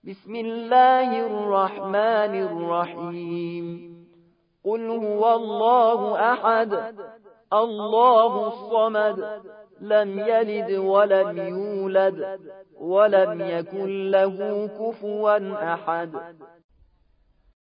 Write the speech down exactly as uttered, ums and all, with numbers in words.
بسم الله الرحمن الرحيم قل هو الله أحد الله الصمد لم يلد ولم يولد ولم يكن له كفوا أحد